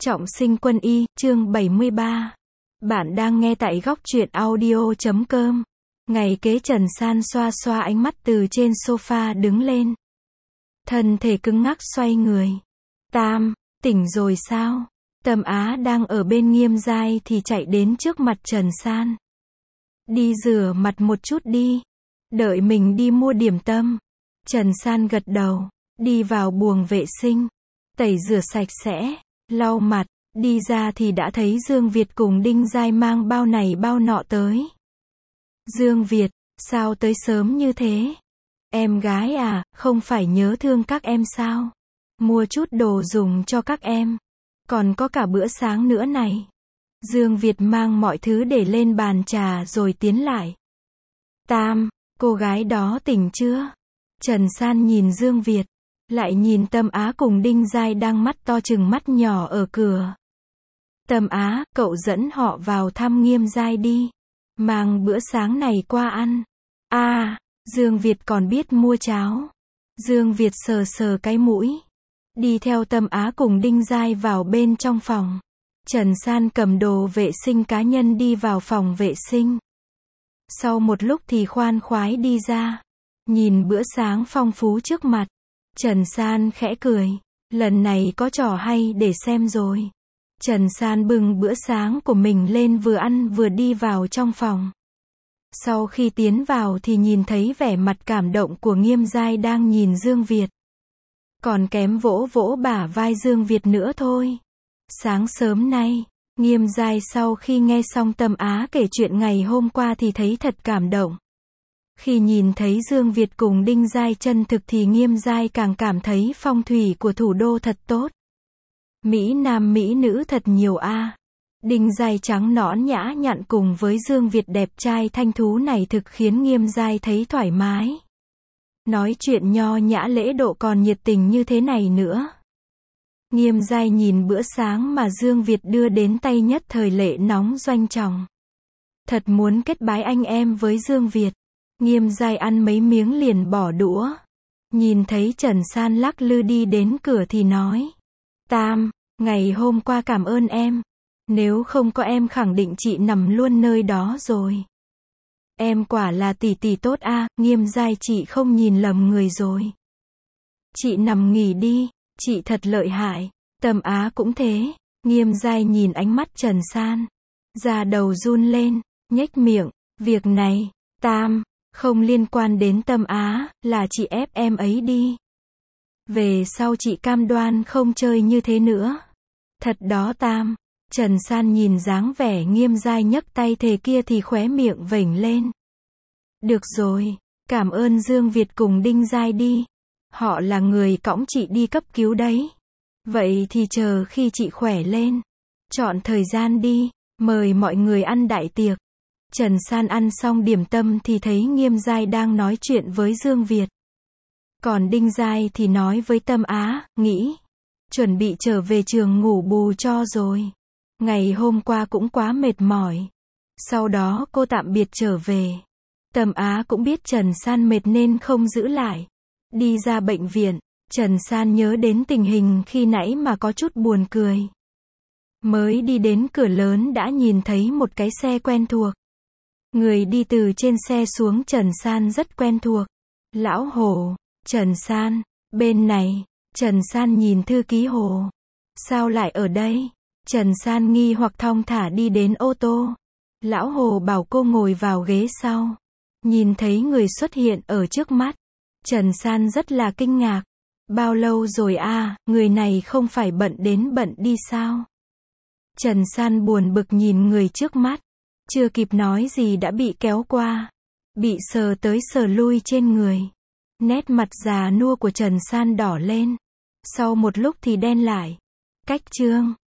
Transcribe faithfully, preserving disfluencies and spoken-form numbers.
Trọng sinh quân y, chương bảy mươi ba. Bạn đang nghe tại góc truyện audio chấm com. Ngày kế Trần San xoa xoa ánh mắt từ trên sofa đứng lên. Thân thể cứng ngắc xoay người. Tam, tỉnh rồi sao? Tâm Á đang ở bên Nghiêm Giai thì chạy đến trước mặt Trần San. Đi rửa mặt một chút đi. Đợi mình đi mua điểm tâm. Trần San gật đầu, đi vào buồng vệ sinh. Tẩy rửa sạch sẽ, lau mặt, đi ra thì đã thấy Dương Việt cùng Đinh Giai mang bao này bao nọ tới. Dương Việt, sao tới sớm như thế? Em gái à, không phải nhớ thương các em sao? Mua chút đồ dùng cho các em. Còn có cả bữa sáng nữa này. Dương Việt mang mọi thứ để lên bàn trà rồi tiến lại. Tam, cô gái đó tỉnh chưa? Trần San nhìn Dương Việt, lại nhìn Tâm Á cùng Đinh Giai đang mắt to chừng mắt nhỏ ở cửa. Tâm Á, cậu dẫn họ vào thăm Nghiêm Giai đi. Mang bữa sáng này qua ăn. À, Dương Việt còn biết mua cháo. Dương Việt sờ sờ cái mũi. Đi theo Tâm Á cùng Đinh Giai vào bên trong phòng. Trần San cầm đồ vệ sinh cá nhân đi vào phòng vệ sinh. Sau một lúc thì khoan khoái đi ra. Nhìn bữa sáng phong phú trước mặt. Trần San khẽ cười. Lần này có trò hay để xem rồi. Trần San bưng bữa sáng của mình lên vừa ăn vừa đi vào trong phòng. Sau khi tiến vào thì nhìn thấy vẻ mặt cảm động của Nghiêm Giai đang nhìn Dương Việt. Còn kém vỗ vỗ bả vai Dương Việt nữa thôi. Sáng sớm nay, Nghiêm Giai sau khi nghe xong Tâm Á kể chuyện ngày hôm qua thì thấy thật cảm động. Khi nhìn thấy Dương Việt cùng Đinh Giai chân thực thì Nghiêm Giai càng cảm thấy phong thủy của thủ đô thật tốt. Mỹ nam mỹ nữ thật nhiều a. À. Đinh Giai trắng nõn nhã nhặn cùng với Dương Việt đẹp trai thanh thú này thực khiến Nghiêm Giai thấy thoải mái. Nói chuyện nho nhã lễ độ còn nhiệt tình như thế này nữa. Nghiêm Giai nhìn bữa sáng mà Dương Việt đưa đến tay nhất thời lệ nóng doanh trọng. Thật muốn kết bái anh em với Dương Việt. Nghiêm Giai ăn mấy miếng liền bỏ đũa. Nhìn thấy Trần San lắc lư đi đến cửa thì nói. Tam, ngày hôm qua cảm ơn em. Nếu không có em khẳng định chị nằm luôn nơi đó rồi. Em quả là tỷ tỷ tốt a. À, Nghiêm Giai chị không nhìn lầm người rồi. Chị nằm nghỉ đi, chị thật lợi hại. Tâm Á cũng thế. Nghiêm Giai nhìn ánh mắt Trần San. Da đầu run lên, nhếch miệng. Việc này, Tam, không liên quan đến Tâm Á, là chị ép em ấy đi. Về sau chị cam đoan không chơi như thế nữa. Thật đó Tam. Trần San nhìn dáng vẻ Nghiêm Giai nhấc tay thề kia thì khóe miệng vểnh lên. Được rồi, cảm ơn Dương Việt cùng Đinh Giai đi. Họ là người cõng chị đi cấp cứu đấy. Vậy thì chờ khi chị khỏe lên. Chọn thời gian đi, mời mọi người ăn đại tiệc. Trần San ăn xong điểm tâm thì thấy Nghiêm Giai đang nói chuyện với Dương Việt. Còn Đinh Giai thì nói với Tâm Á, nghĩ. Chuẩn bị trở về trường ngủ bù cho rồi. Ngày hôm qua cũng quá mệt mỏi. Sau đó cô tạm biệt trở về. Tâm Á cũng biết Trần San mệt nên không giữ lại. Đi ra bệnh viện, Trần San nhớ đến tình hình khi nãy mà có chút buồn cười. Mới đi đến cửa lớn đã nhìn thấy một cái xe quen thuộc. Người đi từ trên xe xuống Trần San rất quen thuộc. Lão Hồ, Trần San, bên này. Trần San nhìn thư ký Hồ. Sao lại ở đây? Trần San nghi hoặc thong thả đi đến ô tô. Lão Hồ bảo cô ngồi vào ghế sau. Nhìn thấy người xuất hiện ở trước mắt. Trần San rất là kinh ngạc. Bao lâu rồi a, à, người này không phải bận đến bận đi sao? Trần San buồn bực nhìn người trước mắt. Chưa kịp nói gì đã bị kéo qua. Bị sờ tới sờ lui trên người. Nét mặt già nua của Trần San đỏ lên. Sau một lúc thì đen lại. Cách trương.